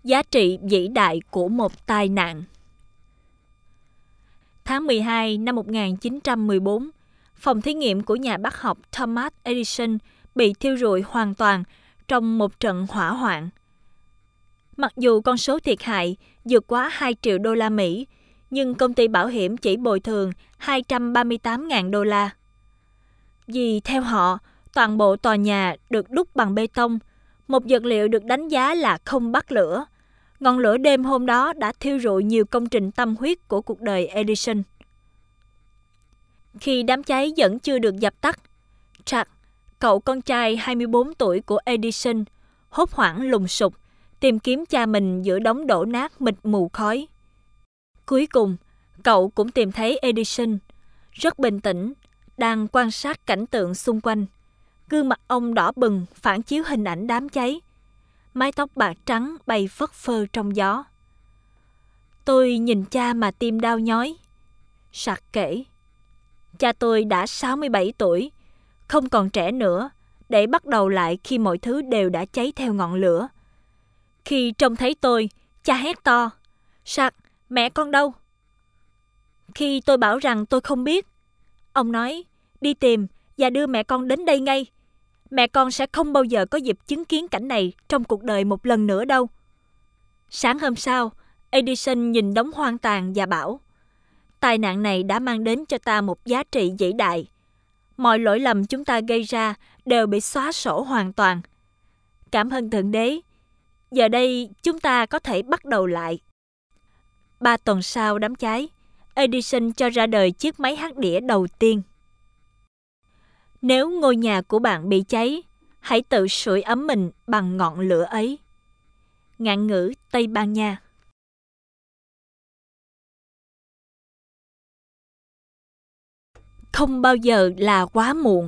Giá trị vĩ đại của một tai nạn. Tháng 12 năm 1914, phòng thí nghiệm của nhà bác học Thomas Edison bị thiêu rụi hoàn toàn trong một trận hỏa hoạn. Mặc dù con số thiệt hại vượt quá 2 triệu đô la Mỹ, nhưng công ty bảo hiểm chỉ bồi thường 238.000 đô la. Vì theo họ, toàn bộ tòa nhà được đúc bằng bê tông, một vật liệu được đánh giá là không bắt lửa. Ngọn lửa đêm hôm đó đã thiêu rụi nhiều công trình tâm huyết của cuộc đời Edison. Khi đám cháy vẫn chưa được dập tắt, Chuck, cậu con trai 24 tuổi của Edison, hốt hoảng lùng sục, tìm kiếm cha mình giữa đống đổ nát mịt mù khói. Cuối cùng, cậu cũng tìm thấy Edison, rất bình tĩnh, đang quan sát cảnh tượng xung quanh. Gương mặt ông đỏ bừng phản chiếu hình ảnh đám cháy. Mái tóc bạc trắng bay phất phơ trong gió. Tôi nhìn cha mà tim đau nhói. Chuck kể, cha tôi đã 67 tuổi, không còn trẻ nữa, để bắt đầu lại khi mọi thứ đều đã cháy theo ngọn lửa. Khi trông thấy tôi, cha hét to, Chuck, mẹ con đâu? Khi tôi bảo rằng tôi không biết, ông nói, đi tìm và đưa mẹ con đến đây ngay. Mẹ con sẽ không bao giờ có dịp chứng kiến cảnh này trong cuộc đời một lần nữa đâu. Sáng hôm sau, Edison nhìn đống hoang tàn và bảo, tai nạn này đã mang đến cho ta một giá trị vĩ đại. Mọi lỗi lầm chúng ta gây ra đều bị xóa sổ hoàn toàn. Cảm ơn Thượng Đế. Giờ đây chúng ta có thể bắt đầu lại. 3 tuần sau đám cháy, Edison cho ra đời chiếc máy hát đĩa đầu tiên. Nếu ngôi nhà của bạn bị cháy, hãy tự sưởi ấm mình bằng ngọn lửa ấy. Ngạn ngữ Tây Ban Nha. Không bao giờ là quá muộn.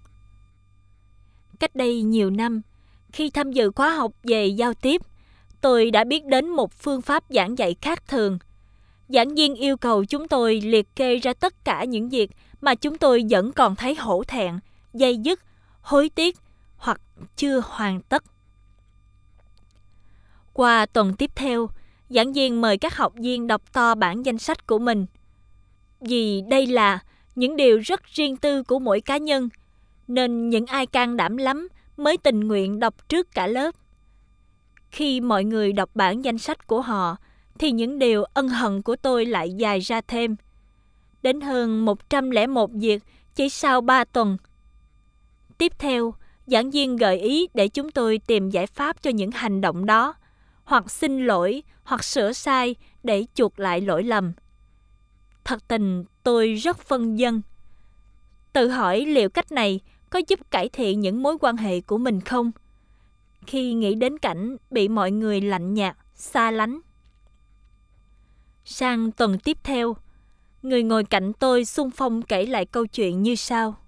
Cách đây nhiều năm, khi tham dự khóa học về giao tiếp, tôi đã biết đến một phương pháp giảng dạy khác thường. Giảng viên yêu cầu chúng tôi liệt kê ra tất cả những việc mà chúng tôi vẫn còn thấy hổ thẹn, day dứt, hối tiếc hoặc chưa hoàn tất. Qua tuần tiếp theo, giảng viên mời các học viên đọc to bản danh sách của mình. Vì đây là những điều rất riêng tư của mỗi cá nhân, nên những ai can đảm lắm mới tình nguyện đọc trước cả lớp. Khi mọi người đọc bản danh sách của họ, thì những điều ân hận của tôi lại dài ra thêm. Đến hơn 101 việc chỉ sau 3 tuần. Tiếp theo, giảng viên gợi ý để chúng tôi tìm giải pháp cho những hành động đó, hoặc xin lỗi, hoặc sửa sai để chuộc lại lỗi lầm. Thật tình, tôi rất phân vân. Tự hỏi liệu cách này có giúp cải thiện những mối quan hệ của mình không? Khi nghĩ đến cảnh bị mọi người lạnh nhạt, xa lánh. Sang tuần tiếp theo, người ngồi cạnh tôi xung phong kể lại câu chuyện như sau.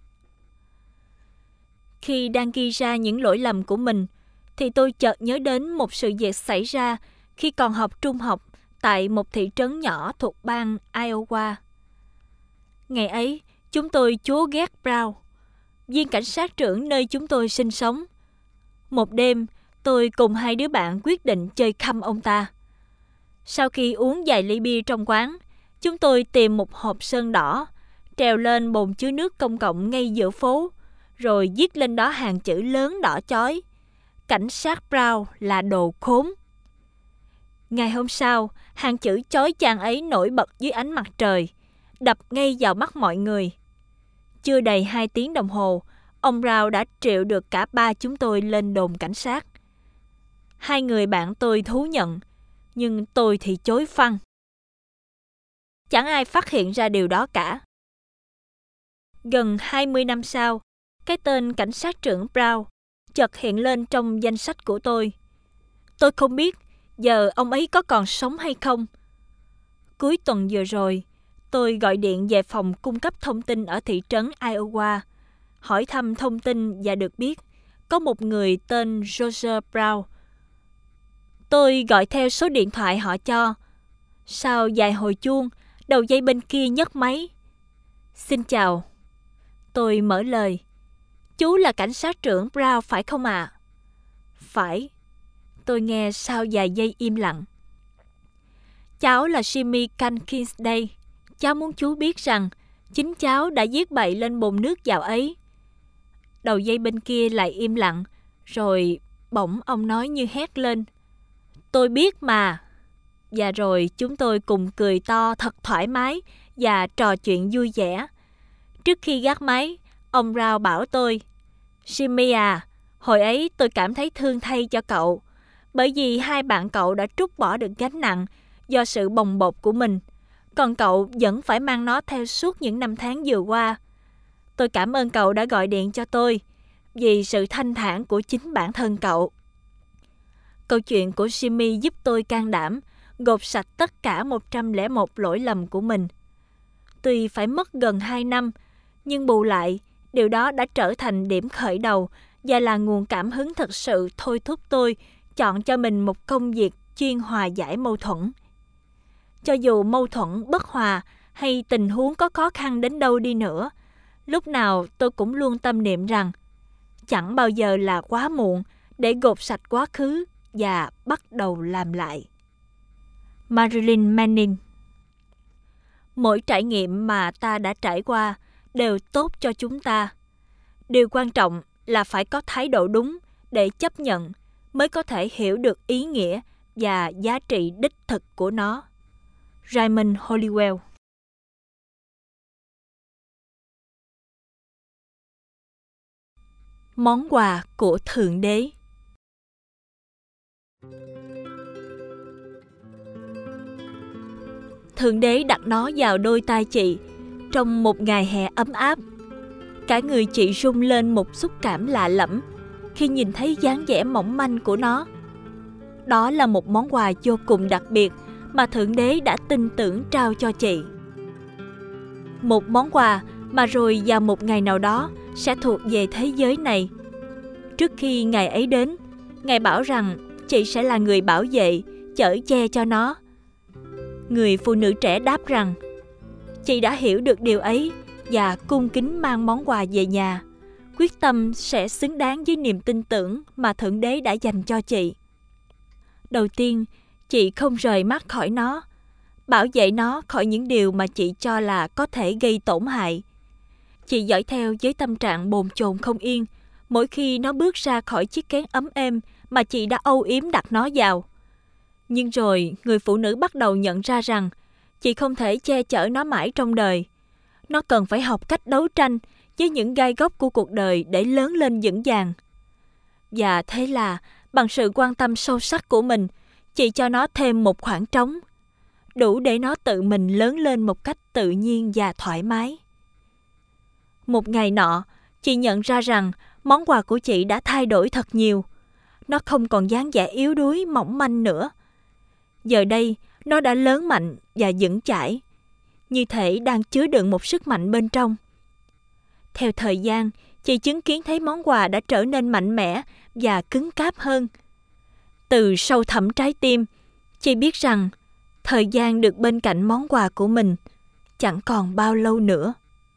Khi đang ghi ra những lỗi lầm của mình, thì tôi chợt nhớ đến một sự việc xảy ra khi còn học trung học tại một thị trấn nhỏ thuộc bang Iowa. Ngày ấy, chúng tôi chúa ghét Brown, viên cảnh sát trưởng nơi chúng tôi sinh sống. Một đêm, tôi cùng 2 đứa bạn quyết định chơi khăm ông ta. Sau khi uống vài ly bia trong quán, chúng tôi tìm một hộp sơn đỏ, trèo lên bồn chứa nước công cộng ngay giữa phố, rồi viết lên đó hàng chữ lớn đỏ chói: Cảnh sát Brown là đồ khốn. Ngày hôm sau, hàng chữ chói chang ấy nổi bật dưới ánh mặt trời, đập ngay vào mắt mọi người. Chưa đầy 2 tiếng đồng hồ, ông Brown đã triệu được cả 3 chúng tôi lên đồn cảnh sát. 2 người bạn tôi thú nhận, nhưng tôi thì chối phăng. Chẳng ai phát hiện ra điều đó cả. Gần 20 năm sau, cái tên cảnh sát trưởng Brown chợt hiện lên trong danh sách của tôi. Tôi không biết giờ ông ấy có còn sống hay không. Cuối tuần vừa rồi, tôi gọi điện về phòng cung cấp thông tin ở thị trấn Iowa, hỏi thăm thông tin và được biết có một người tên Roger Brown. Tôi gọi theo số điện thoại họ cho. Sau vài hồi chuông, đầu dây bên kia nhấc máy. Xin chào. Tôi mở lời. Chú là cảnh sát trưởng Brown phải không ạ? Phải. tôi nghe sau vài giây im lặng. Cháu là Jimmy Cankins đây. Cháu muốn chú biết rằng chính cháu đã viết bậy lên bồn nước dạo ấy. Đầu dây bên kia lại im lặng, rồi bỗng ông nói như hét lên. Tôi biết mà. Và rồi chúng tôi cùng cười to thật thoải mái và trò chuyện vui vẻ. Trước khi gác máy, ông Rao bảo tôi, Jimmy à, hồi ấy tôi cảm thấy thương thay cho cậu, bởi vì hai bạn cậu đã trút bỏ được gánh nặng do sự bồng bột của mình, còn cậu vẫn phải mang nó theo suốt những năm tháng vừa qua. Tôi cảm ơn cậu đã gọi điện cho tôi, vì sự thanh thản của chính bản thân cậu. Câu chuyện của Jimmy giúp tôi can đảm, gột sạch tất cả 101 lỗi lầm của mình. Tuy phải mất gần 2 năm, nhưng bù lại, điều đó đã trở thành điểm khởi đầu và là nguồn cảm hứng thực sự thôi thúc tôi chọn cho mình một công việc chuyên hòa giải mâu thuẫn. Cho dù mâu thuẫn bất hòa hay tình huống có khó khăn đến đâu đi nữa, lúc nào tôi cũng luôn tâm niệm rằng chẳng bao giờ là quá muộn để gột sạch quá khứ và bắt đầu làm lại. Marilyn Manning. Mỗi trải nghiệm mà ta đã trải qua đều tốt cho chúng ta. Điều quan trọng là phải có thái độ đúng để chấp nhận mới có thể hiểu được ý nghĩa và giá trị đích thực của nó. Raymond Holliwell. Món quà của Thượng Đế. Thượng Đế đặt nó vào đôi tay chị trong một ngày hè ấm áp. Cả người chị rung lên một xúc cảm lạ lẫm khi nhìn thấy dáng vẻ mỏng manh của nó. Đó là một món quà vô cùng đặc biệt mà Thượng Đế đã tin tưởng trao cho chị. Một món quà mà rồi vào một ngày nào đó sẽ thuộc về thế giới này. Trước khi ngày ấy đến, Ngài bảo rằng chị sẽ là người bảo vệ, chở che cho nó. Người phụ nữ trẻ đáp rằng chị đã hiểu được điều ấy và cung kính mang món quà về nhà, quyết tâm sẽ xứng đáng với niềm tin tưởng mà Thượng Đế đã dành cho chị. Đầu tiên, chị không rời mắt khỏi nó, bảo vệ nó khỏi những điều mà chị cho là có thể gây tổn hại. Chị dõi theo với tâm trạng bồn chồn không yên mỗi khi nó bước ra khỏi chiếc kén ấm êm mà chị đã âu yếm đặt nó vào. Nhưng rồi, người phụ nữ bắt đầu nhận ra rằng chị không thể che chở nó mãi trong đời. Nó cần phải học cách đấu tranh với những gai góc của cuộc đời để lớn lên vững vàng. Và thế là, bằng sự quan tâm sâu sắc của mình, chị cho nó thêm một khoảng trống, đủ để nó tự mình lớn lên một cách tự nhiên và thoải mái. Một ngày nọ, chị nhận ra rằng món quà của chị đã thay đổi thật nhiều. Nó không còn dáng vẻ yếu đuối, mỏng manh nữa. Giờ đây, nó đã lớn mạnh và vững chãi, như thể đang chứa đựng một sức mạnh bên trong. Theo thời gian, chị chứng kiến thấy món quà đã trở nên mạnh mẽ và cứng cáp hơn. Từ sâu thẳm trái tim, chị biết rằng thời gian được bên cạnh món quà của mình chẳng còn bao lâu nữa.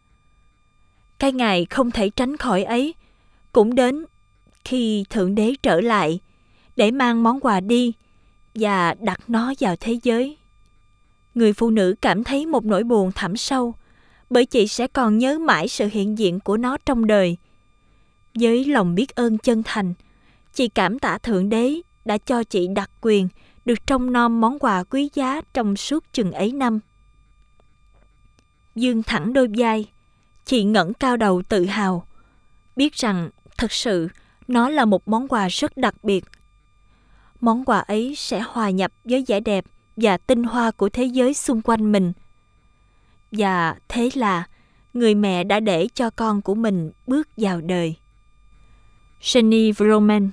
Cái ngày không thể tránh khỏi ấy cũng đến khi Thượng Đế trở lại để mang món quà đi và đặt nó vào thế giới. Người phụ nữ cảm thấy một nỗi buồn thẳm sâu, bởi chị sẽ còn nhớ mãi sự hiện diện của nó trong đời. Với lòng biết ơn chân thành, chị cảm tạ Thượng Đế đã cho chị đặc quyền được trông nom món quà quý giá trong suốt chừng ấy năm. Vươn thẳng đôi vai, chị ngẩng cao đầu tự hào, biết rằng thật sự nó là một món quà rất đặc biệt. Món quà ấy sẽ hòa nhập với vẻ đẹp và tinh hoa của thế giới xung quanh mình. Và thế là người mẹ đã để cho con của mình bước vào đời. Jenny Vroman.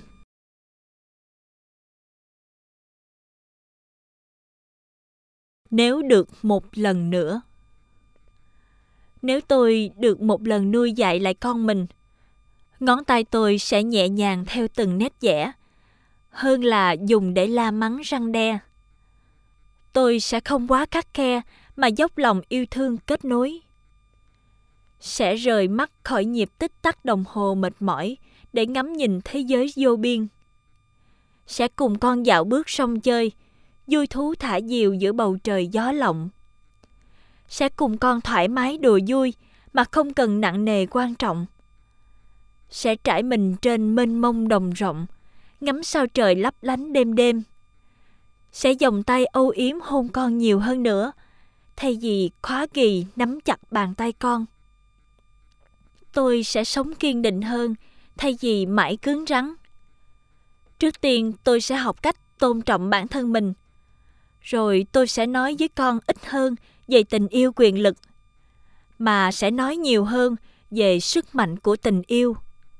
Nếu được một lần nữa. Nếu tôi được một lần nuôi dạy lại con mình, ngón tay tôi sẽ nhẹ nhàng theo từng nét vẽ, hơn là dùng để la mắng răn đe. Tôi sẽ không quá khắt khe mà dốc lòng yêu thương kết nối. Sẽ rời mắt khỏi nhịp tích tắc đồng hồ mệt mỏi để ngắm nhìn thế giới vô biên. Sẽ cùng con dạo bước sông chơi, vui thú thả diều giữa bầu trời gió lộng. Sẽ cùng con thoải mái đùa vui mà không cần nặng nề quan trọng. Sẽ trải mình trên mênh mông đồng rộng, ngắm sao trời lấp lánh đêm đêm. Sẽ vòng tay âu yếm hôn con nhiều hơn nữa, thay vì khóa ghì nắm chặt bàn tay con. Tôi sẽ sống kiên định hơn, thay vì mãi cứng rắn. Trước tiên tôi sẽ học cách tôn trọng bản thân mình. Rồi tôi sẽ nói với con ít hơn về tình yêu quyền lực, mà sẽ nói nhiều hơn về sức mạnh của tình yêu.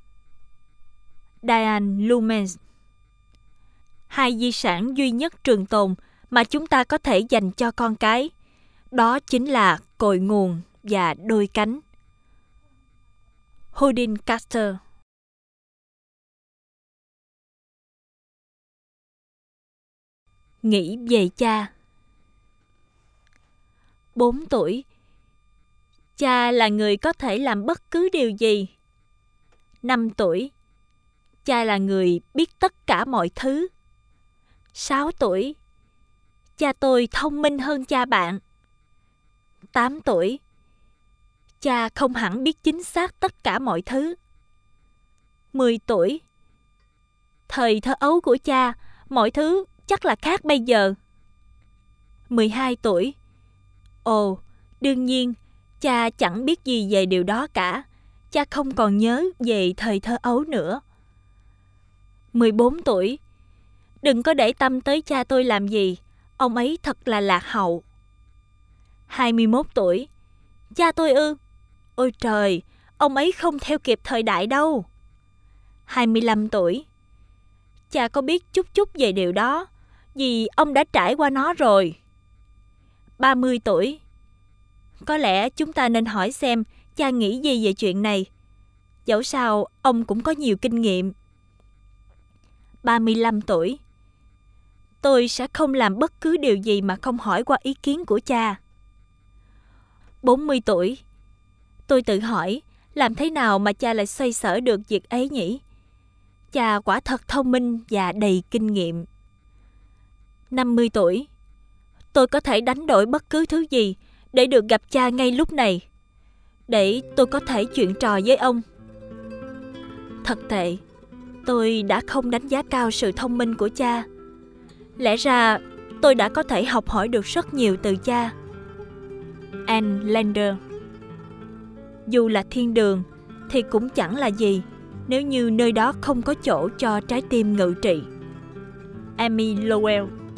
Diane Lumens. 2 di sản duy nhất trường tồn mà chúng ta có thể dành cho con cái, đó chính là cội nguồn và đôi cánh. Houdin Carter. Nghĩ về cha. 4 tuổi. Cha là người có thể làm bất cứ điều gì. 5 tuổi. Cha là người biết tất cả mọi thứ. 6 tuổi. Cha tôi thông minh hơn cha bạn. 8 tuổi. Cha không hẳn biết chính xác tất cả mọi thứ. 10 tuổi. Thời thơ ấu của cha, mọi thứ chắc là khác bây giờ. 12 tuổi. Ồ, đương nhiên, cha chẳng biết gì về điều đó cả. Cha không còn nhớ về thời thơ ấu nữa. 14 tuổi. Đừng có để tâm tới cha tôi làm gì, ông ấy thật là lạc hậu. 21 tuổi. Cha tôi ư? Ôi trời, ông ấy không theo kịp thời đại đâu. 25 tuổi. Cha có biết chút chút về điều đó, vì ông đã trải qua nó rồi. 30 tuổi. Có lẽ chúng ta nên hỏi xem cha nghĩ gì về chuyện này. Dẫu sao, ông cũng có nhiều kinh nghiệm. 35 tuổi. Tôi sẽ không làm bất cứ điều gì mà không hỏi qua ý kiến của cha. 40 tuổi. Tôi tự hỏi, làm thế nào mà cha lại xoay sở được việc ấy nhỉ? Cha quả thật thông minh và đầy kinh nghiệm. 50 tuổi. Tôi có thể đánh đổi bất cứ thứ gì để được gặp cha ngay lúc này, để tôi có thể chuyện trò với ông. Thật tệ, tôi đã không đánh giá cao sự thông minh của cha. Lẽ ra tôi đã có thể học hỏi được rất nhiều từ cha. Ann Lander. Dù là thiên đường thì cũng chẳng là gì nếu như nơi đó không có chỗ cho trái tim ngự trị. Amy Lowell.